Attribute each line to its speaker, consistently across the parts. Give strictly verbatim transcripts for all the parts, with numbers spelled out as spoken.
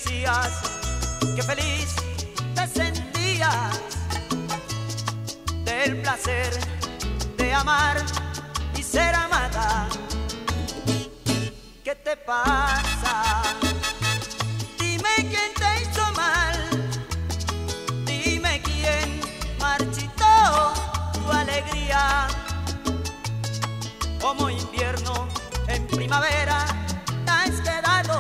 Speaker 1: decías que feliz te sentías del placer de amar y ser amada. ¿Qué te pasa? Dime quién te hizo mal, dime quién marchitó tu alegría. Como invierno en primavera te has quedado.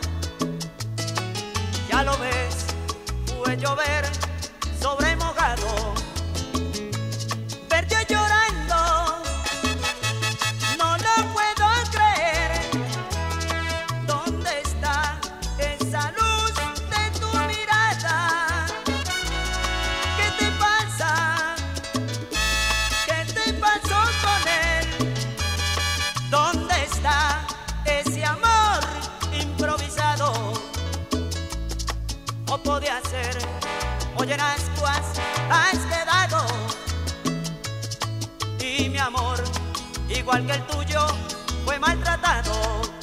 Speaker 1: Ya lo ves, fue llover sobre mojado. Verte llorando, no lo puedo creer. ¿Dónde está esa luz de tu mirada? ¿Qué te pasa? ¿Qué te pasó con él? ¿Dónde está ese amor improvisado? No podía ser, hoy en ascuas has quedado. Y mi amor, igual que el tuyo, fue maltratado.